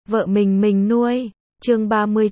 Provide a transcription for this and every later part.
vợ mình nuôi. Chương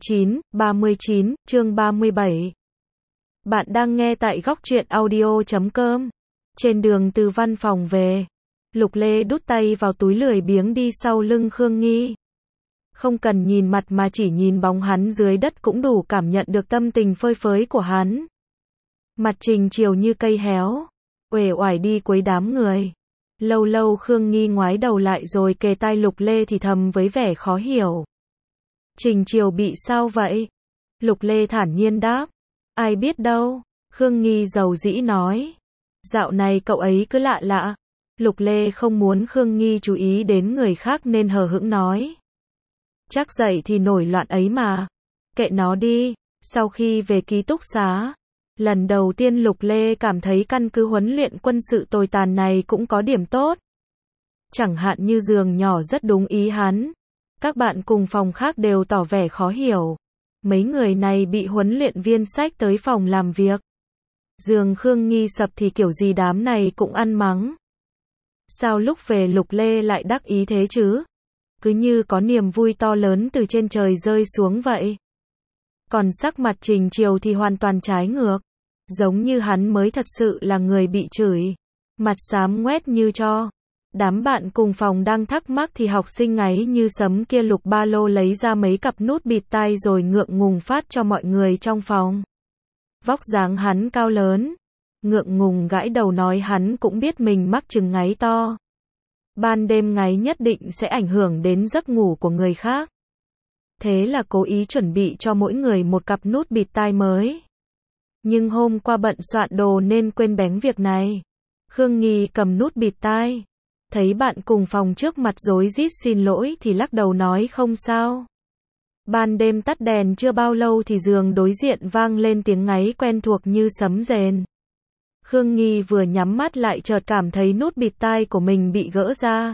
39, chương 37. Bạn đang nghe tại góc truyện audio.com. Trên đường từ văn phòng về, Lục Lê đút tay vào túi lười biếng đi sau lưng Khương Nghi. Không cần nhìn mặt mà chỉ nhìn bóng hắn dưới đất cũng đủ cảm nhận được tâm tình phơi phới của hắn. Mặt Trình Chiều như cây héo, uể oải đi cuối đám người. Lâu lâu Khương Nghi ngoái đầu lại rồi kề tai Lục Lê thì thầm với vẻ khó hiểu. Trình Chiều bị sao vậy? Lục Lê thản nhiên đáp. Ai biết đâu, Khương Nghi dầu dĩ nói. Dạo này cậu ấy cứ lạ lạ. Lục Lê không muốn Khương Nghi chú ý đến người khác nên hờ hững nói. Chắc dậy thì nổi loạn ấy mà. Kệ nó đi. Sau khi về ký túc xá, lần đầu tiên Lục Lê cảm thấy căn cứ huấn luyện quân sự tồi tàn này cũng có điểm tốt. Chẳng hạn như giường nhỏ rất đúng ý hắn. Các bạn cùng phòng khác đều tỏ vẻ khó hiểu. Mấy người này bị huấn luyện viên xách tới phòng làm việc. Giường Khương Nghi sập thì kiểu gì đám này cũng ăn mắng. Sao lúc về Lục Lê lại đắc ý thế chứ? Cứ như có niềm vui to lớn từ trên trời rơi xuống vậy. Còn sắc mặt Trình Chiều thì hoàn toàn trái ngược. Giống như hắn mới thật sự là người bị chửi. Mặt xám ngoét như tro. Đám bạn cùng phòng đang thắc mắc thì học sinh ngáy như sấm kia lục ba lô lấy ra mấy cặp nút bịt tai rồi ngượng ngùng phát cho mọi người trong phòng. Vóc dáng hắn cao lớn. Ngượng ngùng gãi đầu nói hắn cũng biết mình mắc chứng ngáy to. Ban đêm ngáy nhất định sẽ ảnh hưởng đến giấc ngủ của người khác. Thế là cố ý chuẩn bị cho mỗi người một cặp nút bịt tai mới. Nhưng hôm qua bận soạn đồ nên quên bén việc này. Khương Nghi cầm nút bịt tai. Thấy bạn cùng phòng trước mặt rối rít xin lỗi thì lắc đầu nói không sao. Ban đêm tắt đèn chưa bao lâu thì giường đối diện vang lên tiếng ngáy quen thuộc như sấm rền. Khương Nghi vừa nhắm mắt lại chợt cảm thấy nút bịt tai của mình bị gỡ ra.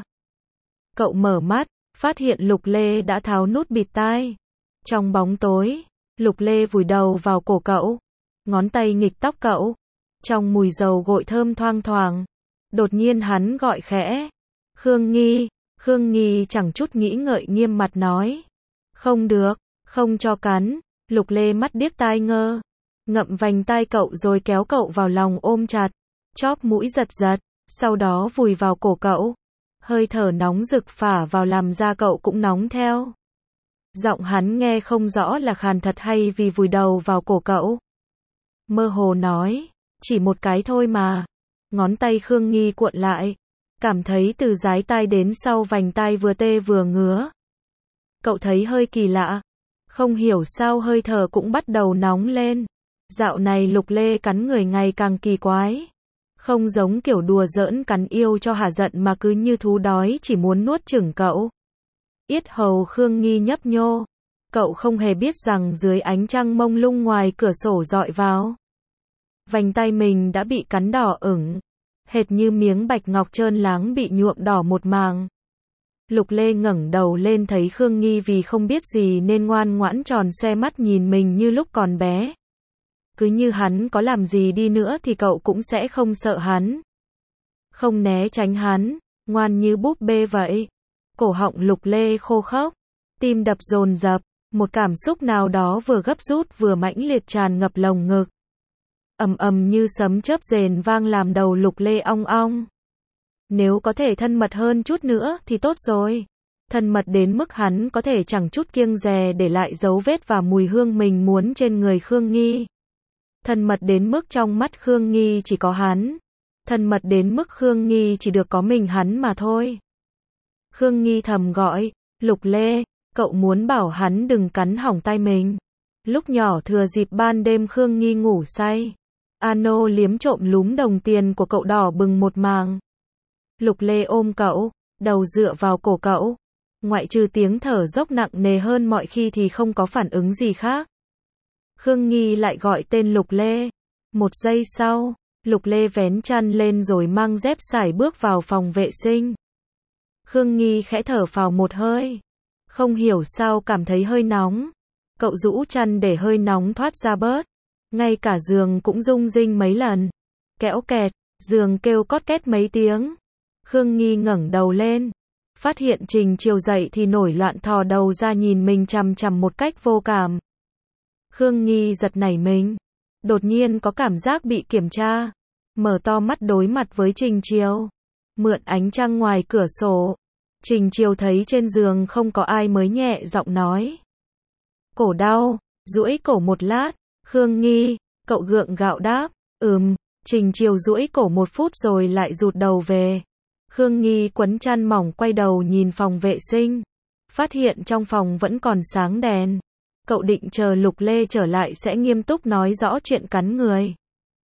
Cậu mở mắt, phát hiện Lục Lê đã tháo nút bịt tai. Trong bóng tối, Lục Lê vùi đầu vào cổ cậu. Ngón tay nghịch tóc cậu. Trong mùi dầu gội thơm thoang thoảng. Đột nhiên hắn gọi khẽ. Khương Nghi. Khương Nghi chẳng chút nghĩ ngợi nghiêm mặt nói. Không được, không cho cắn. Lục Lê mắt điếc tai ngơ. Ngậm vành tai cậu rồi kéo cậu vào lòng ôm chặt. Chóp mũi giật giật. Sau đó vùi vào cổ cậu. Hơi thở nóng rực phả vào làm da cậu cũng nóng theo. Giọng hắn nghe không rõ là khàn thật hay vì vùi đầu vào cổ cậu. Mơ hồ nói. Chỉ một cái thôi mà. Ngón tay Khương Nghi cuộn lại. Cảm thấy từ dái tai đến sau vành tai vừa tê vừa ngứa. Cậu thấy hơi kỳ lạ. Không hiểu sao hơi thở cũng bắt đầu nóng lên. Dạo này Lục Lê cắn người ngày càng kỳ quái. Không giống kiểu đùa giỡn cắn yêu cho hả giận mà cứ như thú đói chỉ muốn nuốt chửng cậu. Yết hầu Khương Nghi nhấp nhô. Cậu không hề biết rằng dưới ánh trăng mông lung ngoài cửa sổ dọi vào. Vành tay mình đã bị cắn đỏ ửng. Hệt như miếng bạch ngọc trơn láng bị nhuộm đỏ một màng. Lục Lê ngẩng đầu lên thấy Khương Nghi vì không biết gì nên ngoan ngoãn tròn xoe mắt nhìn mình như lúc còn bé. Cứ như hắn có làm gì đi nữa thì cậu cũng sẽ không sợ hắn. Không né tránh hắn, ngoan như búp bê vậy. Cổ họng Lục Lê khô khốc, tim đập dồn dập, một cảm xúc nào đó vừa gấp rút vừa mãnh liệt tràn ngập lồng ngực. Ầm ầm như sấm chớp rền vang làm đầu Lục Lê ong ong. Nếu có thể thân mật hơn chút nữa thì tốt rồi. Thân mật đến mức hắn có thể chẳng chút kiêng dè để lại dấu vết và mùi hương mình muốn trên người Khương Nghi. Thân mật đến mức trong mắt Khương Nghi chỉ có hắn. Thân mật đến mức Khương Nghi chỉ được có mình hắn mà thôi. Khương Nghi thầm gọi, Lục Lê, cậu muốn bảo hắn đừng cắn hỏng tai mình. Lúc nhỏ thừa dịp ban đêm Khương Nghi ngủ say. Ano liếm trộm lúm đồng tiền của cậu đỏ bừng một màng. Lục Lê ôm cậu, đầu dựa vào cổ cậu. Ngoại trừ tiếng thở dốc nặng nề hơn mọi khi thì không có phản ứng gì khác. Khương Nghi lại gọi tên Lục Lê. Một giây sau, Lục Lê vén chăn lên rồi mang dép sải bước vào phòng vệ sinh. Khương Nghi khẽ thở phào một hơi. Không hiểu sao cảm thấy hơi nóng. Cậu rũ chăn để hơi nóng thoát ra bớt. Ngay cả giường cũng rung rinh mấy lần. Kẽo kẹt, giường kêu cót két mấy tiếng. Khương Nghi ngẩng đầu lên. Phát hiện Trình Chiêu dậy thì nổi loạn thò đầu ra nhìn mình chằm chằm một cách vô cảm. Khương Nghi giật nảy mình. Đột nhiên có cảm giác bị kiểm tra. Mở to mắt đối mặt với Trình Chiêu. Mượn ánh trăng ngoài cửa sổ. Trình Chiêu thấy trên giường không có ai mới nhẹ giọng nói. Cổ đau, duỗi cổ một lát. Khương Nghi, cậu gượng gạo đáp. Trình Chiêu duỗi cổ 1 phút rồi lại rụt đầu về. Khương Nghi quấn chăn mỏng quay đầu nhìn phòng vệ sinh. Phát hiện trong phòng vẫn còn sáng đèn. Cậu định chờ Lục Lê trở lại sẽ nghiêm túc nói rõ chuyện cắn người.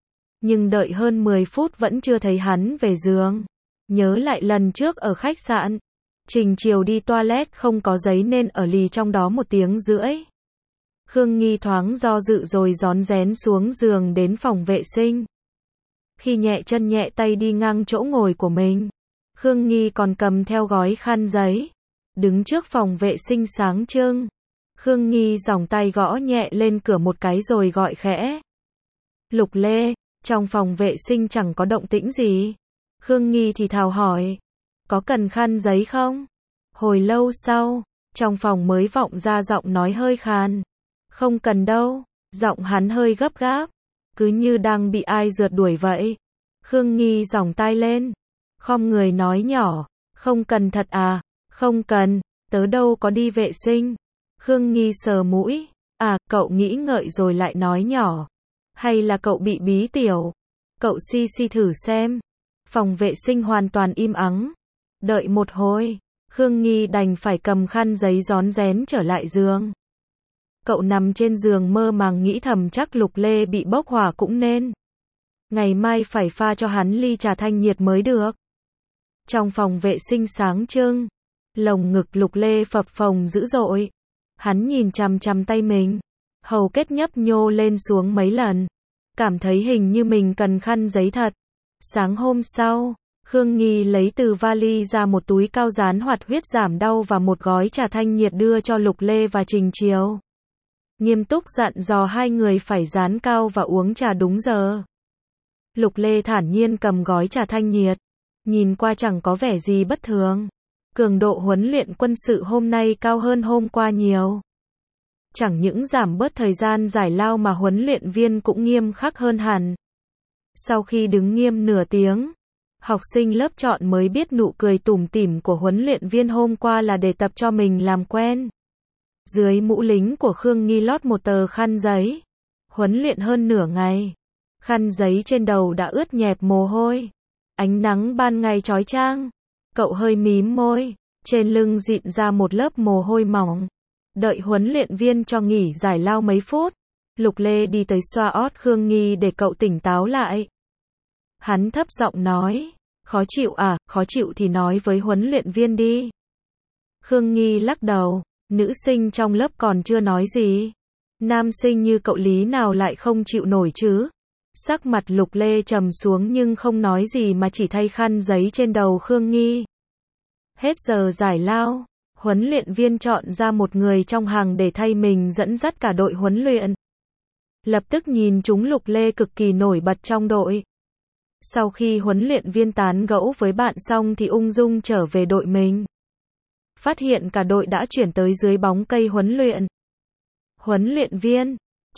Nhưng đợi hơn 10 phút vẫn chưa thấy hắn về giường. Nhớ lại lần trước ở khách sạn. Trình Chiêu đi toilet không có giấy nên ở lì trong đó 1 tiếng rưỡi. Khương Nghi thoáng do dự rồi rón rén xuống giường đến phòng vệ sinh. Khi nhẹ chân nhẹ tay đi ngang chỗ ngồi của mình, Khương Nghi còn cầm theo gói khăn giấy. Đứng trước phòng vệ sinh sáng trưng. Khương Nghi giòng tay gõ nhẹ lên cửa 1 cái rồi gọi khẽ. Lục Lê, trong phòng vệ sinh chẳng có động tĩnh gì. Khương Nghi thì thào hỏi. Có cần khăn giấy không? Hồi lâu sau, trong phòng mới vọng ra giọng nói hơi khàn. Không cần đâu, giọng hắn hơi gấp gáp. Cứ như đang bị ai rượt đuổi vậy. Khương Nghi giòng tai lên. Khom người nói nhỏ. Không cần thật à? Không cần, tớ đâu có đi vệ sinh. Khương Nghi sờ mũi. À, cậu nghĩ ngợi rồi lại nói nhỏ. Hay là cậu bị bí tiểu? Cậu si thử xem. Phòng vệ sinh hoàn toàn im ắng. Đợi một hồi, Khương Nghi đành phải cầm khăn giấy rón rén trở lại giường. Cậu nằm trên giường mơ màng nghĩ thầm chắc Lục Lê bị bốc hỏa cũng nên. Ngày mai phải pha cho hắn ly trà thanh nhiệt mới được. Trong phòng vệ sinh sáng trưng, lồng ngực Lục Lê phập phồng dữ dội. Hắn nhìn chằm chằm tay mình, hầu kết nhấp nhô lên xuống mấy lần. Cảm thấy hình như mình cần khăn giấy thật. Sáng hôm sau, Khương Nghi lấy từ vali ra 1 túi cao dán hoạt huyết giảm đau và 1 gói trà thanh nhiệt đưa cho Lục Lê và Trình Chiêu. Nghiêm túc dặn dò 2 người phải dán cao và uống trà đúng giờ. Lục Lê thản nhiên cầm gói trà thanh nhiệt. Nhìn qua chẳng có vẻ gì bất thường. Cường độ huấn luyện quân sự hôm nay cao hơn hôm qua nhiều. Chẳng những giảm bớt thời gian giải lao mà huấn luyện viên cũng nghiêm khắc hơn hẳn. Sau khi đứng nghiêm nửa tiếng, học sinh lớp chọn mới biết nụ cười tủm tỉm của huấn luyện viên hôm qua là để tập cho mình làm quen. Dưới mũ lính của Khương Nghi lót 1 tờ khăn giấy. Huấn luyện hơn nửa ngày. Khăn giấy trên đầu đã ướt nhẹp mồ hôi. Ánh nắng ban ngày chói chang. Cậu hơi mím môi. Trên lưng dịn ra 1 lớp mồ hôi mỏng. Đợi huấn luyện viên cho nghỉ giải lao mấy phút. Lục Lê đi tới xoa ót Khương Nghi để cậu tỉnh táo lại. Hắn thấp giọng nói. Khó chịu à? Khó chịu thì nói với huấn luyện viên đi. Khương Nghi lắc đầu. Nữ sinh trong lớp còn chưa nói gì. Nam sinh như cậu lý nào lại không chịu nổi chứ? Sắc mặt Lục Lê trầm xuống nhưng không nói gì mà chỉ thay khăn giấy trên đầu Khương Nghi. Hết giờ giải lao, huấn luyện viên chọn ra 1 người trong hàng để thay mình dẫn dắt cả đội huấn luyện. Lập tức nhìn chúng Lục Lê cực kỳ nổi bật trong đội. Sau khi huấn luyện viên tán gẫu với bạn xong thì ung dung trở về đội mình. Phát hiện cả đội đã chuyển tới dưới bóng cây huấn luyện. Huấn luyện viên,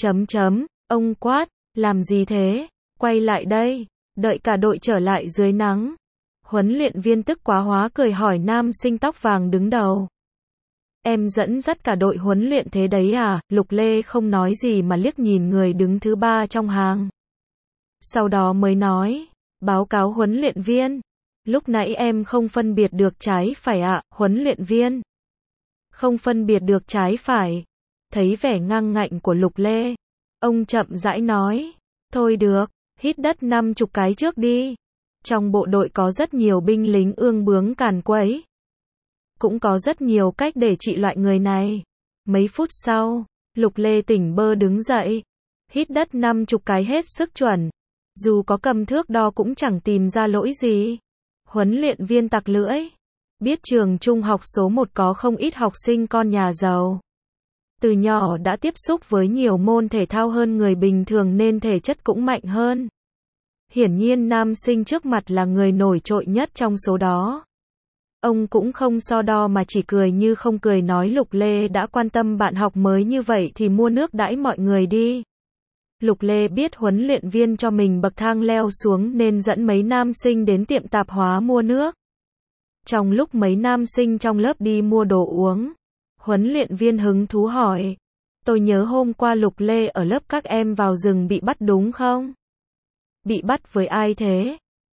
ông quát, làm gì thế? Quay lại đây, đợi cả đội trở lại dưới nắng. Huấn luyện viên tức quá hóa cười hỏi nam sinh tóc vàng đứng đầu. Em dẫn dắt cả đội huấn luyện thế đấy à? Lục Lê không nói gì mà liếc nhìn người đứng thứ 3 trong hàng. Sau đó mới nói, báo cáo huấn luyện viên. Lúc nãy em không phân biệt được trái phải ạ, huấn luyện viên. Không phân biệt được trái phải. Thấy vẻ ngang ngạnh của Lục Lê, ông chậm rãi nói, thôi được, hít đất 50 cái trước đi. Trong bộ đội có rất nhiều binh lính ương bướng càn quấy. Cũng có rất nhiều cách để trị loại người này. Mấy phút sau, Lục Lê tỉnh bơ đứng dậy. Hít đất 50 cái hết sức chuẩn. Dù có cầm thước đo cũng chẳng tìm ra lỗi gì. Huấn luyện viên tặc lưỡi. Biết trường trung học số 1 có không ít học sinh con nhà giàu. Từ nhỏ đã tiếp xúc với nhiều môn thể thao hơn người bình thường nên thể chất cũng mạnh hơn. Hiển nhiên nam sinh trước mặt là người nổi trội nhất trong số đó. Ông cũng không so đo mà chỉ cười như không cười nói Lục Lê đã quan tâm bạn học mới như vậy thì mua nước đãi mọi người đi. Lục Lê biết huấn luyện viên cho mình bậc thang leo xuống nên dẫn mấy nam sinh đến tiệm tạp hóa mua nước. Trong lúc mấy nam sinh trong lớp đi mua đồ uống, huấn luyện viên hứng thú hỏi. Tôi nhớ hôm qua Lục Lê ở lớp các em vào rừng bị bắt đúng không? Bị bắt với ai thế?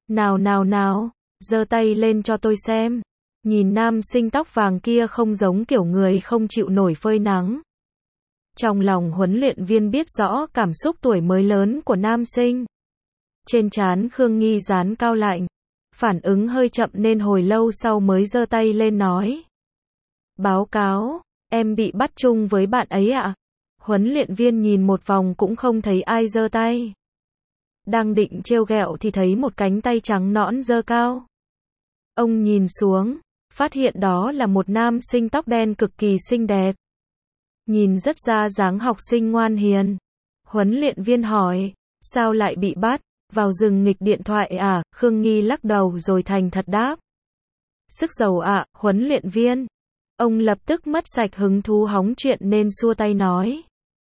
Nào, giơ tay lên cho tôi xem. Nhìn nam sinh tóc vàng kia không giống kiểu người không chịu nổi phơi nắng. Trong lòng huấn luyện viên biết rõ cảm xúc tuổi mới lớn của nam sinh. Trên trán Khương Nghi dán cao lạnh. Phản ứng hơi chậm nên hồi lâu sau mới giơ tay lên nói. Báo cáo, em bị bắt chung với bạn ấy ạ. Huấn luyện viên nhìn một vòng cũng không thấy ai giơ tay. Đang định trêu ghẹo thì thấy một cánh tay trắng nõn giơ cao. Ông nhìn xuống, phát hiện đó là một nam sinh tóc đen cực kỳ xinh đẹp. Nhìn rất ra dáng học sinh ngoan hiền. Huấn luyện viên hỏi, sao lại bị bắt? Vào rừng nghịch điện thoại à? Khương Nghi lắc đầu rồi thành thật đáp. Sức giàu ạ, huấn luyện viên. Ông lập tức mất sạch hứng thú hóng chuyện nên xua tay nói.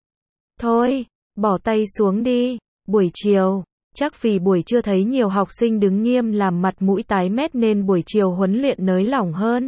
Thôi, bỏ tay xuống đi. Buổi chiều, chắc vì buổi trưa thấy nhiều học sinh đứng nghiêm làm mặt mũi tái mét nên buổi chiều huấn luyện nới lỏng hơn.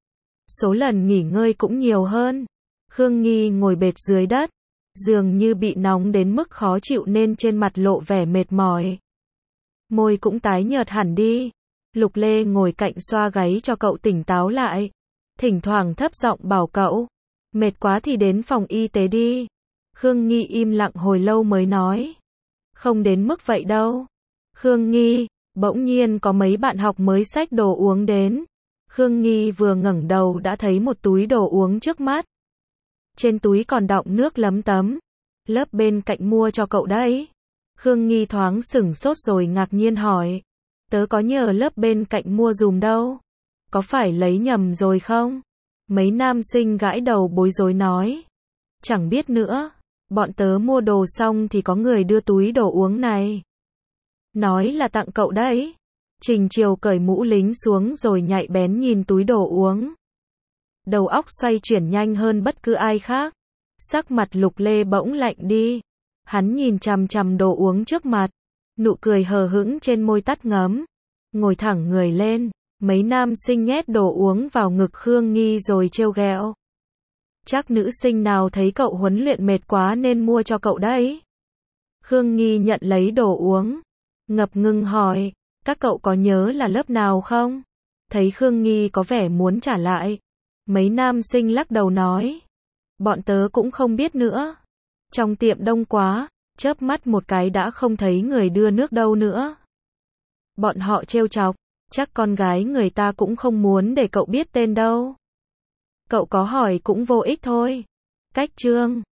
Số lần nghỉ ngơi cũng nhiều hơn. Khương Nghi ngồi bệt dưới đất, dường như bị nóng đến mức khó chịu nên trên mặt lộ vẻ mệt mỏi. Môi cũng tái nhợt hẳn đi. Lục Lê ngồi cạnh xoa gáy cho cậu tỉnh táo lại. Thỉnh thoảng thấp giọng bảo cậu, mệt quá thì đến phòng y tế đi. Khương Nghi im lặng hồi lâu mới nói. Không đến mức vậy đâu. Khương Nghi, bỗng nhiên có mấy bạn học mới xách đồ uống đến. Khương Nghi vừa ngẩng đầu đã thấy một túi đồ uống trước mắt. Trên túi còn đọng nước lấm tấm. Lớp bên cạnh mua cho cậu đấy. Khương Nghi thoáng sửng sốt rồi ngạc nhiên hỏi. Tớ có nhờ lớp bên cạnh mua dùm đâu. Có phải lấy nhầm rồi không? Mấy nam sinh gãi đầu bối rối nói. Chẳng biết nữa. Bọn tớ mua đồ xong thì có người đưa túi đồ uống này. Nói là tặng cậu đấy. Trình Chiều cởi mũ lính xuống rồi nhạy bén nhìn túi đồ uống. Đầu óc xoay chuyển nhanh hơn bất cứ ai khác. Sắc mặt Lục Lê bỗng lạnh đi. Hắn nhìn chằm chằm đồ uống trước mặt. Nụ cười hờ hững trên môi tắt ngấm. Ngồi thẳng người lên. Mấy nam sinh nhét đồ uống vào ngực Khương Nghi rồi trêu ghẹo. Chắc nữ sinh nào thấy cậu huấn luyện mệt quá nên mua cho cậu đấy. Khương Nghi nhận lấy đồ uống. Ngập ngừng hỏi. Các cậu có nhớ là lớp nào không? Thấy Khương Nghi có vẻ muốn trả lại. Mấy nam sinh lắc đầu nói. Bọn tớ cũng không biết nữa. Trong tiệm đông quá, chớp mắt một cái đã không thấy người đưa nước đâu nữa. Bọn họ trêu chọc. Chắc con gái người ta cũng không muốn để cậu biết tên đâu. Cậu có hỏi cũng vô ích thôi. Cách chương